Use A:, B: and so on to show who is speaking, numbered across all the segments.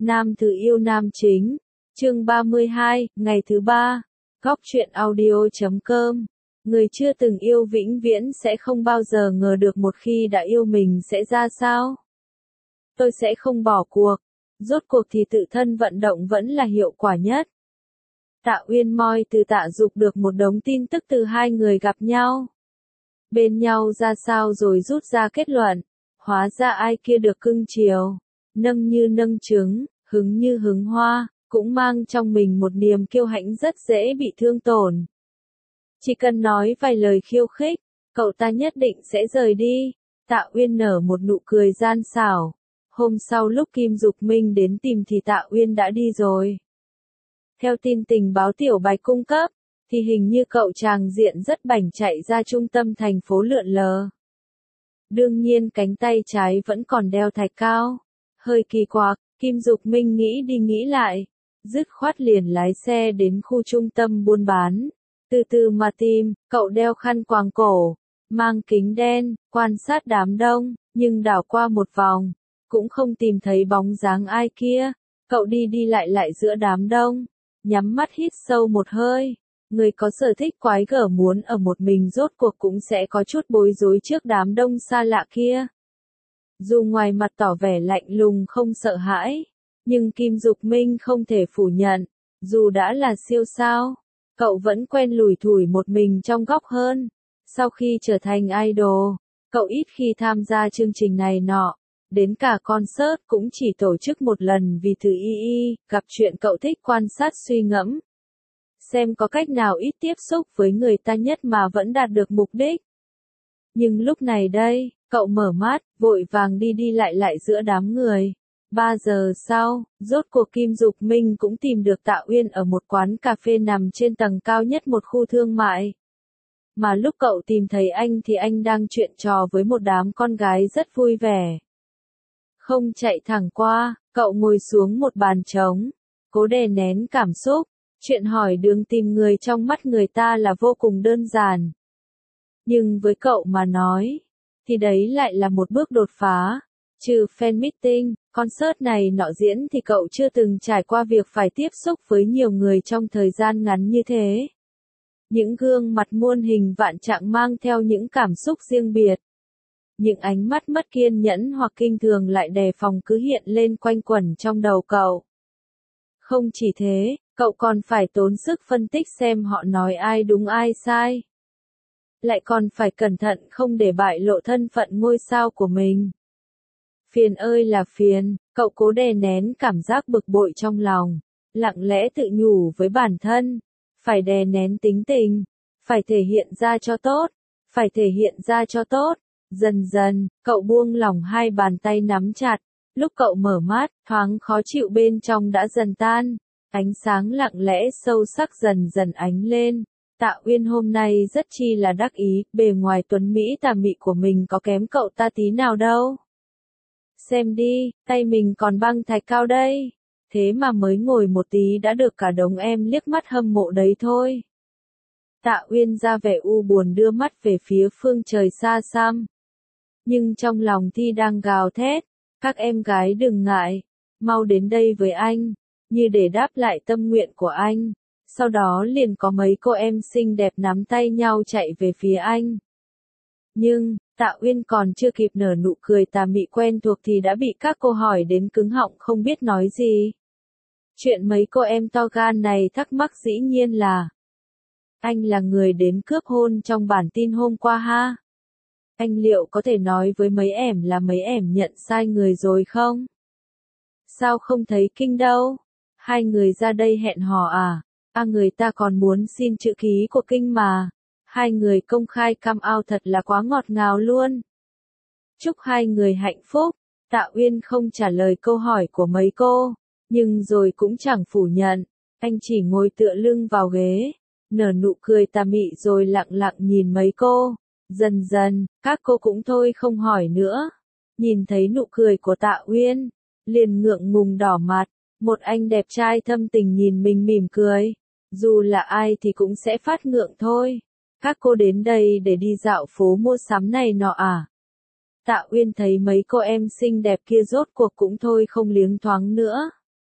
A: Nam thử yêu nam chính. Chương 32, ngày thứ 3. Góc truyện audio.com. Người chưa từng yêu vĩnh viễn sẽ không bao giờ ngờ được một khi đã yêu mình sẽ ra sao. Tôi sẽ không bỏ cuộc. Rốt cuộc thì tự thân vận động vẫn là hiệu quả nhất. Tạ Uyên moi từ Tạ Dục được một đống tin tức từ hai người gặp nhau. Bên nhau ra sao rồi rút ra kết luận. Hóa ra ai kia được cưng chiều, nâng như nâng trứng, hứng như hứng hoa, cũng mang trong mình một niềm kiêu hãnh rất dễ bị thương tổn. Chỉ cần nói vài lời khiêu khích, cậu ta nhất định sẽ rời đi. Tạ Uyên nở một nụ cười gian xảo. Hôm sau lúc Kim Dục Minh đến tìm thì Tạ Uyên đã đi rồi. Theo tin tình báo Tiểu Bạch cung cấp, thì hình như cậu chàng diện rất bảnh chạy ra trung tâm thành phố lượn lờ. Đương nhiên cánh tay trái vẫn còn đeo thạch cao. Hơi kỳ quặc, Kim Dục Minh nghĩ đi nghĩ lại. Dứt khoát liền lái xe đến khu trung tâm buôn bán. Từ từ mà tìm, cậu đeo khăn quàng cổ, mang kính đen, quan sát đám đông, nhưng đảo qua một vòng, cũng không tìm thấy bóng dáng ai kia. Cậu đi đi lại giữa đám đông, nhắm mắt hít sâu một hơi. Người có sở thích quái gở muốn ở một mình rốt cuộc cũng sẽ có chút bối rối trước đám đông xa lạ kia. Dù ngoài mặt tỏ vẻ lạnh lùng không sợ hãi, nhưng Kim Dục Minh không thể phủ nhận, dù đã là siêu sao, cậu vẫn quen lủi thủi một mình trong góc hơn. Sau khi trở thành idol, cậu ít khi tham gia chương trình này nọ, đến cả concert cũng chỉ tổ chức một lần vì thử gặp chuyện cậu thích quan sát suy ngẫm. Xem có cách nào ít tiếp xúc với người ta nhất mà vẫn đạt được mục đích. Nhưng lúc này đây, cậu mở mắt, vội vàng đi đi lại giữa đám người. 3 giờ sau, rốt cuộc Kim Dục Minh cũng tìm được Tạ Uyên ở một quán cà phê nằm trên tầng cao nhất một khu thương mại. Mà lúc cậu tìm thấy anh thì anh đang chuyện trò với một đám con gái rất vui vẻ. Không chạy thẳng qua, cậu ngồi xuống một bàn trống, cố đè nén cảm xúc. Chuyện hỏi đường tìm người trong mắt người ta là vô cùng đơn giản. Nhưng với cậu mà nói, thì đấy lại là một bước đột phá. Trừ fan meeting, concert này nọ diễn thì cậu chưa từng trải qua việc phải tiếp xúc với nhiều người trong thời gian ngắn như thế. Những gương mặt muôn hình vạn trạng mang theo những cảm xúc riêng biệt. Những ánh mắt mất kiên nhẫn hoặc kinh thường lại đề phòng cứ hiện lên quanh quẩn trong đầu cậu. Không chỉ thế, cậu còn phải tốn sức phân tích xem họ nói ai đúng ai sai. Lại còn phải cẩn thận không để bại lộ thân phận ngôi sao của mình. Phiền ơi là phiền, cậu cố đè nén cảm giác bực bội trong lòng, lặng lẽ tự nhủ với bản thân, phải đè nén tính tình, phải thể hiện ra cho tốt, phải thể hiện ra cho tốt. Dần dần, cậu buông lỏng hai bàn tay nắm chặt, lúc cậu mở mắt, thoáng khó chịu bên trong đã dần tan, ánh sáng lặng lẽ sâu sắc dần dần ánh lên. Tạ Uyên hôm nay rất chi là đắc ý, bề ngoài tuấn mỹ tà mị của mình có kém cậu ta tí nào đâu. Xem đi, tay mình còn băng thạch cao đây. Thế mà mới ngồi một tí đã được cả đống em liếc mắt hâm mộ đấy thôi. Tạ Uyên ra vẻ u buồn đưa mắt về phía phương trời xa xăm. Nhưng trong lòng thì đang gào thét, các em gái đừng ngại, mau đến đây với anh, như để đáp lại tâm nguyện của anh. Sau đó liền có mấy cô em xinh đẹp nắm tay nhau chạy về phía anh. Nhưng, Tạ Uyên còn chưa kịp nở nụ cười tà mị quen thuộc thì đã bị các cô hỏi đến cứng họng không biết nói gì. Chuyện mấy cô em to gan này thắc mắc dĩ nhiên là: anh là người đến cướp hôn trong bản tin hôm qua ha? Anh liệu có thể nói với mấy ẻm là mấy ẻm nhận sai người rồi không? Sao không thấy kinh đâu? Hai người ra đây hẹn hò à? Người ta còn muốn xin chữ ký của Kinh mà. Hai người công khai come out thật là quá ngọt ngào luôn. Chúc hai người hạnh phúc. Tạ Uyên không trả lời câu hỏi của mấy cô, nhưng rồi cũng chẳng phủ nhận. Anh chỉ ngồi tựa lưng vào ghế, nở nụ cười tà mị rồi lặng lặng nhìn mấy cô. Dần dần, các cô cũng thôi không hỏi nữa. Nhìn thấy nụ cười của Tạ Uyên, liền ngượng ngùng đỏ mặt. Một anh đẹp trai thâm tình nhìn mình mỉm cười. Dù là ai thì cũng sẽ phát ngượng thôi. Các cô đến đây để đi dạo phố mua sắm này nọ à? Tạ Uyên thấy mấy cô em xinh đẹp kia rốt cuộc cũng thôi không liếng thoáng nữa.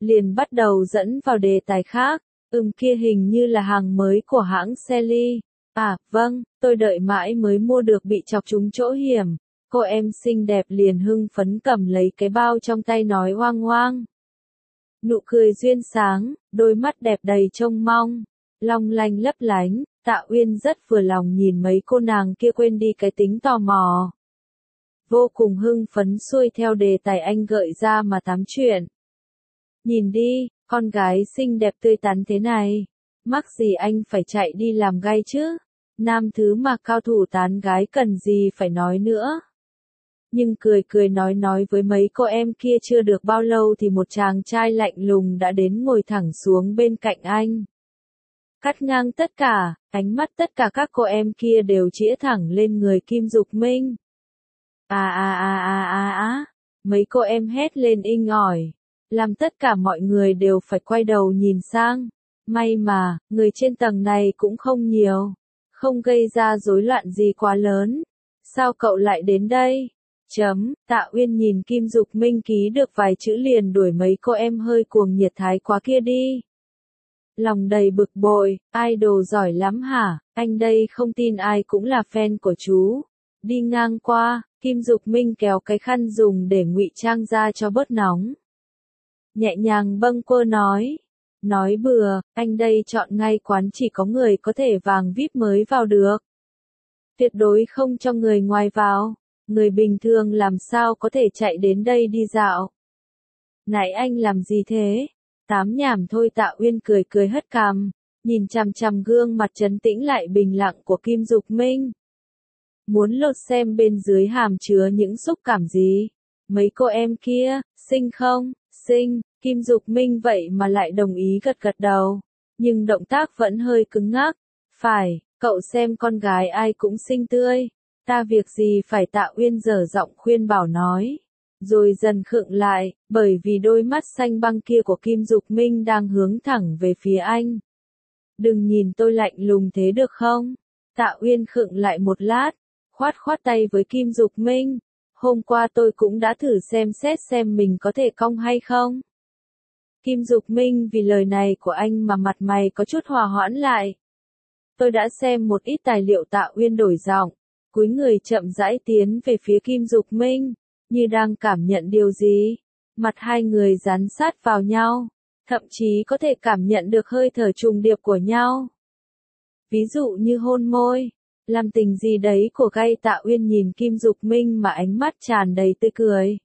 A: liền bắt đầu dẫn vào đề tài khác. Kia hình như là hàng mới của hãng Sally. À, vâng, tôi đợi mãi mới mua được bị chọc trúng chỗ hiểm. Cô em xinh đẹp liền hưng phấn cầm lấy cái bao trong tay nói oang oang. Nụ cười duyên sáng, đôi mắt đẹp đầy trông mong, long lanh lấp lánh, Tạ Uyên rất vừa lòng nhìn mấy cô nàng kia quên đi cái tính tò mò. Vô cùng hưng phấn xuôi theo đề tài anh gợi ra mà tám chuyện. Nhìn đi, con gái xinh đẹp tươi tắn thế này, mắc gì anh phải chạy đi làm gay chứ, nam thứ mà cao thủ tán gái cần gì phải nói nữa. Nhưng cười cười nói với mấy cô em kia chưa được bao lâu thì một chàng trai lạnh lùng đã đến ngồi thẳng xuống bên cạnh anh. Cắt ngang tất cả, ánh mắt tất cả các cô em kia đều chĩa thẳng lên người Kim Dục Minh. Mấy cô em hét lên inh ỏi, làm tất cả mọi người đều phải quay đầu nhìn sang. May mà, người trên tầng này cũng không nhiều, không gây ra rối loạn gì quá lớn. Sao cậu lại đến đây? Tạ Uyên nhìn Kim Dục Minh ký được vài chữ liền đuổi mấy cô em hơi cuồng nhiệt thái quá kia đi. Lòng đầy bực bội, idol giỏi lắm hả, anh đây không tin ai cũng là fan của chú. Đi ngang qua, Kim Dục Minh kéo cái khăn dùng để ngụy trang ra cho bớt nóng. Nhẹ nhàng bâng quơ nói bừa, anh đây chọn ngay quán chỉ có người có thể vàng VIP mới vào được. Tuyệt đối không cho người ngoài vào, người bình thường làm sao có thể chạy đến đây đi dạo. Nãy anh làm gì thế? Tám nhảm thôi. Tạ Uyên cười hất cằm, nhìn chằm chằm gương mặt trấn tĩnh lại bình lặng của Kim Dục Minh. Muốn lột xem bên dưới hàm chứa những xúc cảm gì. Mấy cô em kia, xinh không? Xinh. Kim Dục Minh vậy mà lại đồng ý gật đầu, nhưng động tác vẫn hơi cứng ngắc. Phải, cậu xem con gái ai cũng xinh tươi, ta việc gì phải. Tạ Uyên dở giọng khuyên bảo nói, rồi dần khựng lại, bởi vì đôi mắt xanh băng kia của Kim Dục Minh đang hướng thẳng về phía anh. Đừng nhìn tôi lạnh lùng thế được không? Tạ Uyên khựng lại một lát, khoát tay với Kim Dục Minh. Hôm qua tôi cũng đã thử xem xét xem mình có thể cong hay không. Kim Dục Minh vì lời này của anh mà mặt mày có chút hòa hoãn lại. Tôi đã xem một ít tài liệu. Tạ Uyên đổi giọng, cúi người chậm rãi tiến về phía Kim Dục Minh, như đang cảm nhận điều gì. Mặt hai người dán sát vào nhau, thậm chí có thể cảm nhận được hơi thở trùng điệp của nhau. Ví dụ như hôn môi, làm tình gì đấy của gay. Tạ Uyên nhìn Kim Dục Minh mà ánh mắt tràn đầy tươi cười.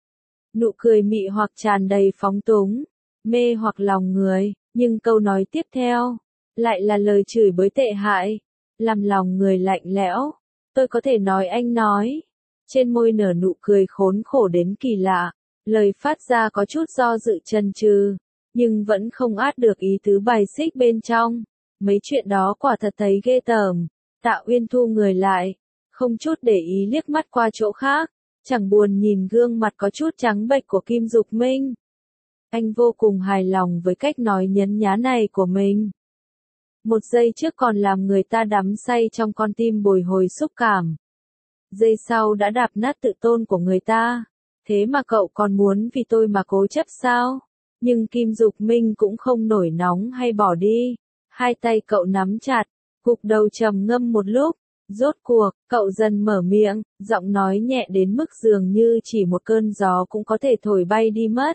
A: Nụ cười mị hoặc tràn đầy phóng túng, mê hoặc lòng người, nhưng câu nói tiếp theo lại là lời chửi bới tệ hại, làm lòng người lạnh lẽo. Tôi có thể nói anh nói. Trên môi nở nụ cười khốn khổ đến kỳ lạ, lời phát ra có chút do dự chần chừ, nhưng vẫn không át được ý tứ bài xích bên trong. Mấy chuyện đó quả thật thấy ghê tởm. Tạ Uyên thu người lại, không chút để ý liếc mắt qua chỗ khác, chẳng buồn nhìn gương mặt có chút trắng bệch của Kim Dục Minh. Anh vô cùng hài lòng với cách nói nhấn nhá này của mình. Một giây trước còn làm người ta đắm say trong con tim bồi hồi xúc cảm. Giây sau đã đạp nát tự tôn của người ta. Thế mà cậu còn muốn vì tôi mà cố chấp sao? Nhưng Kim Dục Minh cũng không nổi nóng hay bỏ đi. Hai tay cậu nắm chặt, gục đầu trầm ngâm một lúc. Rốt cuộc, cậu dần mở miệng, giọng nói nhẹ đến mức dường như chỉ một cơn gió cũng có thể thổi bay đi mất.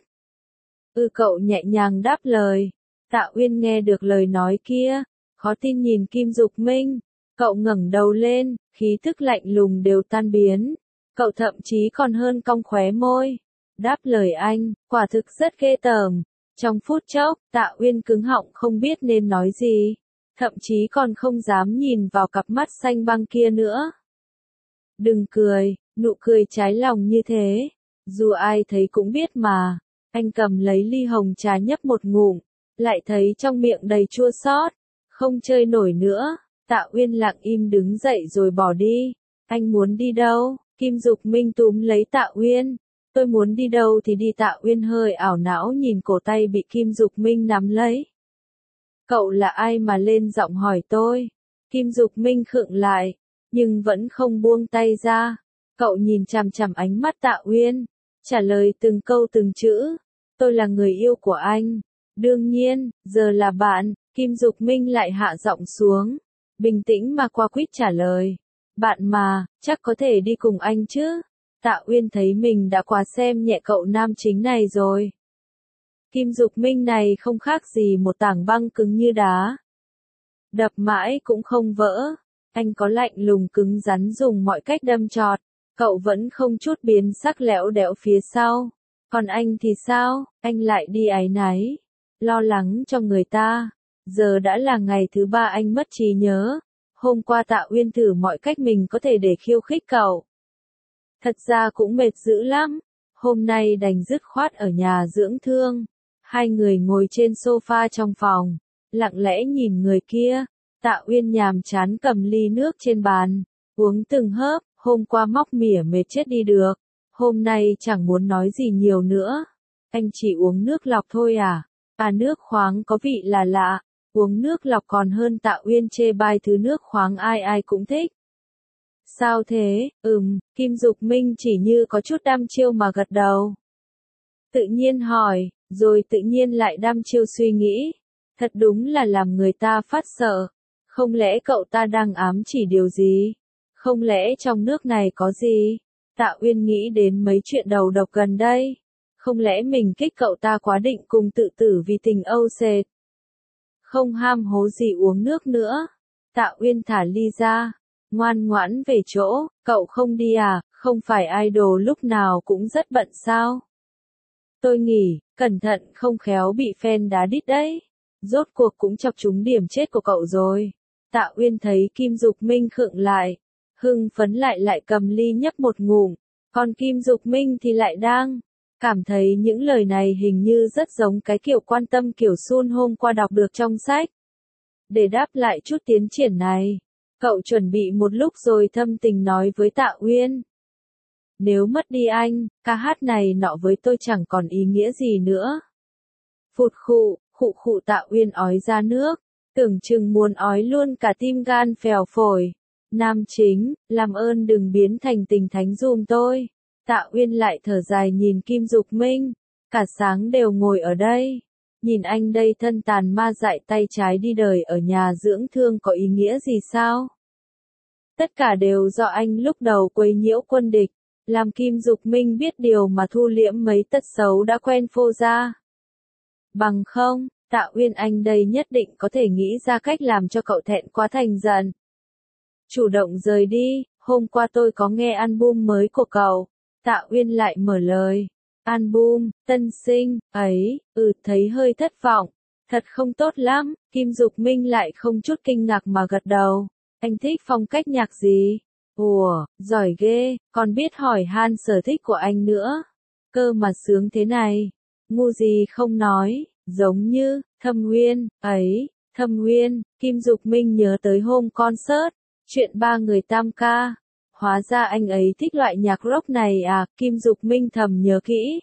A: Cậu nhẹ nhàng đáp lời. Tạ Uyên nghe được lời nói kia, khó tin nhìn Kim Dục Minh. Cậu ngẩng đầu lên, khí thức lạnh lùng đều tan biến. Cậu thậm chí còn hơn cong khóe môi. Đáp lời anh, quả thực rất ghê tởm. Trong phút chốc, Tạ Uyên cứng họng không biết nên nói gì. Thậm chí còn không dám nhìn vào cặp mắt xanh băng kia nữa. Đừng cười, nụ cười trái lòng như thế. Dù ai thấy cũng biết mà. Anh cầm lấy ly hồng trà nhấp một ngụm, lại thấy trong miệng đầy chua xót, không chơi nổi nữa. Tạ Uyên lặng im đứng dậy rồi bỏ đi. Anh muốn đi đâu? Kim Dục Minh túm lấy Tạ Uyên. Tôi muốn đi đâu thì đi. Tạ Uyên hơi ảo não nhìn cổ tay bị Kim Dục Minh nắm lấy. Cậu là ai mà lên giọng hỏi tôi? Kim Dục Minh khựng lại, nhưng vẫn không buông tay ra. Cậu nhìn chằm chằm ánh mắt Tạ Uyên, trả lời từng câu từng chữ. Tôi là người yêu của anh. Đương nhiên, giờ là bạn. Kim Dục Minh lại hạ giọng xuống. Bình tĩnh mà qua quýt trả lời. Bạn mà, chắc có thể đi cùng anh chứ? Tạ Uyên thấy mình đã quá xem nhẹ cậu nam chính này rồi. Kim Dục Minh này không khác gì một tảng băng cứng như đá. Đập mãi cũng không vỡ. Anh có lạnh lùng cứng rắn dùng mọi cách đâm chọt. Cậu vẫn không chút biến sắc lẽo đẽo phía sau. Còn anh thì sao? Anh lại đi áy náy. Lo lắng cho người ta. Giờ đã là ngày thứ 3 anh mất trí nhớ. Hôm qua Tạ Uyên thử mọi cách mình có thể để khiêu khích cậu. Thật ra cũng mệt dữ lắm. Hôm nay đành dứt khoát ở nhà dưỡng thương. Hai người ngồi trên sofa trong phòng. Lặng lẽ nhìn người kia. Tạ Uyên nhàm chán cầm ly nước trên bàn. Uống từng hớp. Hôm qua móc mỉa mệt chết đi được. Hôm nay chẳng muốn nói gì nhiều nữa. Anh chỉ uống nước lọc thôi à? À, nước khoáng có vị là lạ. Uống nước lọc còn hơn. Tạ Uyên chê bai thứ nước khoáng ai ai cũng thích. Sao thế? Kim Dục Minh chỉ như có chút đăm chiêu mà gật đầu. Tự nhiên hỏi, rồi tự nhiên lại đăm chiêu suy nghĩ. Thật đúng là làm người ta phát sợ. Không lẽ cậu ta đang ám chỉ điều gì? Không lẽ trong nước này có gì? Tạ Uyên nghĩ đến mấy chuyện đầu độc gần đây. Không lẽ mình kích cậu ta quá định cùng tự tử vì tình âu sệt? Không ham hố gì uống nước nữa. Tạ Uyên thả ly ra. Ngoan ngoãn về chỗ, cậu không đi à? Không phải idol lúc nào cũng rất bận sao? Tôi nghỉ, cẩn thận không khéo bị fan đá đít đấy. Rốt cuộc cũng chọc trúng điểm chết của cậu rồi. Tạ Uyên thấy Kim Dục Minh khựng lại. Hưng phấn lại cầm ly nhấp một ngụm. Còn Kim Dục Minh thì lại đang cảm thấy những lời này hình như rất giống cái kiểu quan tâm kiểu Sun hôm qua đọc được trong sách. Để đáp lại chút tiến triển này, cậu chuẩn bị một lúc rồi thâm tình nói với Tạ Uyên. Nếu mất đi anh, ca hát này nọ với tôi chẳng còn ý nghĩa gì nữa. Phụt khụ Tạ Uyên ói ra nước, tưởng chừng muốn ói luôn cả tim gan phèo phổi. Nam chính, làm ơn đừng biến thành tình thánh giùm tôi. Tạ Uyên lại thở dài nhìn Kim Dục Minh. Cả sáng đều ngồi ở đây. Nhìn anh đây thân tàn ma dại tay trái đi đời ở nhà dưỡng thương có ý nghĩa gì sao? Tất cả đều do anh lúc đầu quấy nhiễu quân địch. Làm Kim Dục Minh biết điều mà thu liễm mấy tật xấu đã quen phô ra. Bằng không, Tạ Uyên anh đây nhất định có thể nghĩ ra cách làm cho cậu thẹn quá thành giận. Chủ động rời đi, hôm qua tôi có nghe album mới của cậu. Tạ Uyên lại mở lời. Album, tân sinh, ấy, thấy hơi thất vọng. Thật không tốt lắm, Kim Dục Minh lại không chút kinh ngạc mà gật đầu. Anh thích phong cách nhạc gì? Ủa, giỏi ghê, còn biết hỏi han sở thích của anh nữa. Cơ mà sướng thế này. Ngu gì không nói, giống như, Thâm Uyên, ấy, Thâm Uyên, Kim Dục Minh nhớ tới hôm concert. Chuyện ba người tam ca. Hóa ra anh ấy thích loại nhạc rock này à, Kim Dục Minh thầm nhớ kỹ.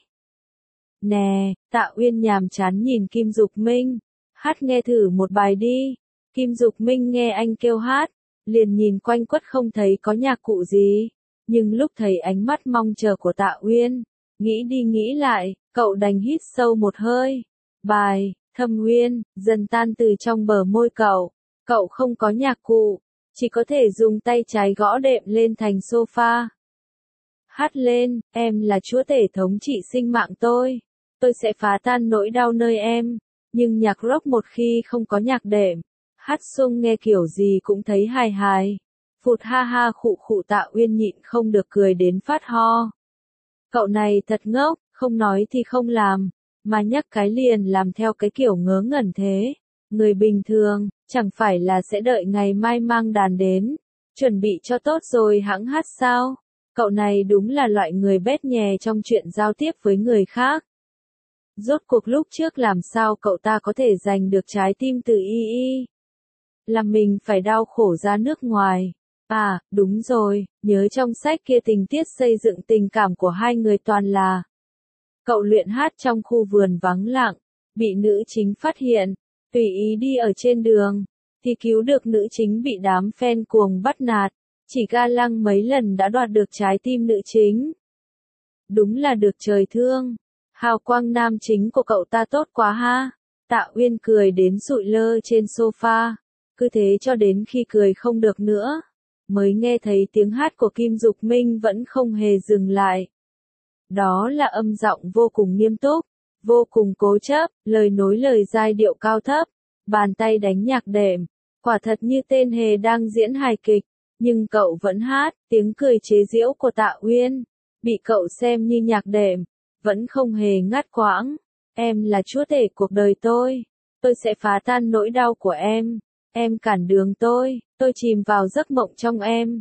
A: Nè, Tạ Uyên nhàm chán nhìn Kim Dục Minh. Hát nghe thử một bài đi. Kim Dục Minh nghe anh kêu hát, liền nhìn quanh quất không thấy có nhạc cụ gì. Nhưng lúc thấy ánh mắt mong chờ của Tạ Uyên, nghĩ đi nghĩ lại, cậu đành hít sâu một hơi. Bài, Thâm Uyên, dần tan từ trong bờ môi cậu. Cậu không có nhạc cụ. Chỉ có thể dùng tay trái gõ đệm lên thành sofa. Hát lên, em là chúa tể thống trị sinh mạng tôi sẽ phá tan nỗi đau nơi em. Nhưng nhạc rock một khi không có nhạc đệm, hát sung nghe kiểu gì cũng thấy hài hài. Phụt ha ha khụ Tạ Uyên nhịn không được cười đến phát ho. Cậu này thật ngốc, không nói thì không làm, mà nhắc cái liền làm theo cái kiểu ngớ ngẩn thế. Người bình thường, chẳng phải là sẽ đợi ngày mai mang đàn đến, chuẩn bị cho tốt rồi hẵng hát sao? Cậu này đúng là loại người bét nhè trong chuyện giao tiếp với người khác. Rốt cuộc lúc trước làm sao cậu ta có thể giành được trái tim từ Y? Làm mình phải đau khổ ra nước ngoài. À, đúng rồi, nhớ trong sách kia tình tiết xây dựng tình cảm của hai người toàn là cậu luyện hát trong khu vườn vắng lặng, bị nữ chính phát hiện. Tùy ý đi ở trên đường, thì cứu được nữ chính bị đám fan cuồng bắt nạt, chỉ ga lăng mấy lần đã đoạt được trái tim nữ chính. Đúng là được trời thương. Hào quang nam chính của cậu ta tốt quá ha. Tạ Uyên cười đến sụi lơ trên sofa. Cứ thế cho đến khi cười không được nữa. Mới nghe thấy tiếng hát của Kim Dục Minh vẫn không hề dừng lại. Đó là âm giọng vô cùng nghiêm túc, vô cùng cố chấp, lời nối lời giai điệu cao thấp, bàn tay đánh nhạc đệm, quả thật như tên hề đang diễn hài kịch, nhưng cậu vẫn hát, tiếng cười chế giễu của Tạ Uyên, bị cậu xem như nhạc đệm, vẫn không hề ngắt quãng. Em là chúa tể cuộc đời tôi sẽ phá tan nỗi đau của em cản đường tôi chìm vào giấc mộng trong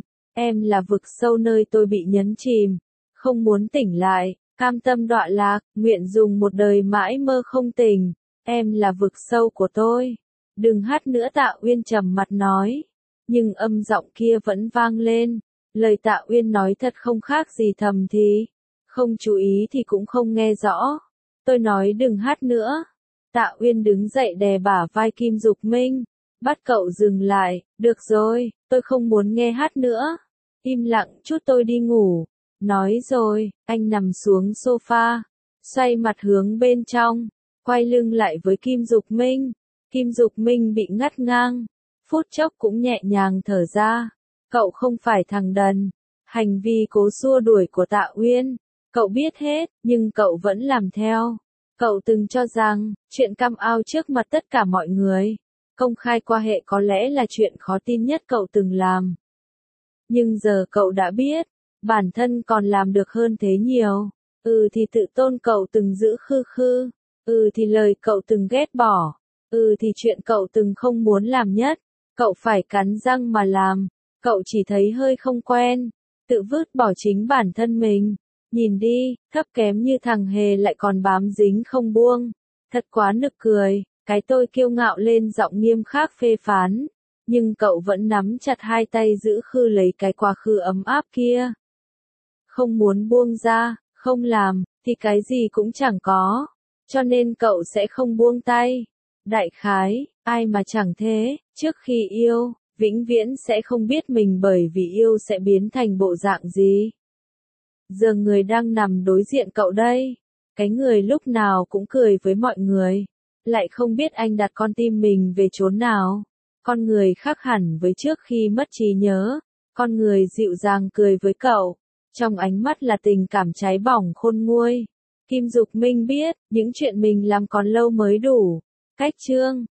A: em là vực sâu nơi tôi bị nhấn chìm, không muốn tỉnh lại, cam tâm đọa lạc, nguyện dùng một đời mãi mơ không tỉnh, em là vực sâu của tôi. Đừng hát nữa, Tạ Uyên trầm mặt nói, nhưng âm giọng kia vẫn vang lên, lời Tạ Uyên nói thật không khác gì thầm thì, không chú ý thì cũng không nghe rõ. Tôi nói đừng hát nữa. Tạ Uyên đứng dậy đè bả vai Kim Dục Minh, bắt cậu dừng lại, được rồi, tôi không muốn nghe hát nữa. Im lặng chút tôi đi ngủ. Nói rồi, anh nằm xuống sofa, xoay mặt hướng bên trong, quay lưng lại với Kim Dục Minh. Kim Dục Minh bị ngắt ngang, phút chốc cũng nhẹ nhàng thở ra. Cậu không phải thằng đần. Hành vi cố xua đuổi của Tạ Uyên, cậu biết hết, nhưng cậu vẫn làm theo. Cậu từng cho rằng, chuyện cam ao trước mặt tất cả mọi người, công khai quan hệ có lẽ là chuyện khó tin nhất cậu từng làm. Nhưng giờ cậu đã biết, bản thân còn làm được hơn thế nhiều. Thì tự tôn cậu từng giữ khư khư. Thì lời cậu từng ghét bỏ. Thì chuyện cậu từng không muốn làm nhất, cậu phải cắn răng mà làm. Cậu chỉ thấy hơi không quen, tự vứt bỏ chính bản thân mình. Nhìn đi, thấp kém như thằng hề lại còn bám dính không buông. Thật quá nực cười, cái tôi kiêu ngạo lên giọng nghiêm khắc phê phán. Nhưng cậu vẫn nắm chặt hai tay giữ khư lấy cái quá khứ ấm áp kia. Không muốn buông ra, không làm, thì cái gì cũng chẳng có. Cho nên cậu sẽ không buông tay. Đại khái, ai mà chẳng thế, trước khi yêu, vĩnh viễn sẽ không biết mình bởi vì yêu sẽ biến thành bộ dạng gì. Giờ người đang nằm đối diện cậu đây, cái người lúc nào cũng cười với mọi người, lại không biết anh đặt con tim mình về chốn nào. Con người khác hẳn với trước khi mất trí nhớ, con người dịu dàng cười với cậu, trong ánh mắt là tình cảm cháy bỏng khôn nguôi. Kim Dục Minh biết, những chuyện mình làm còn lâu mới đủ. Cách chương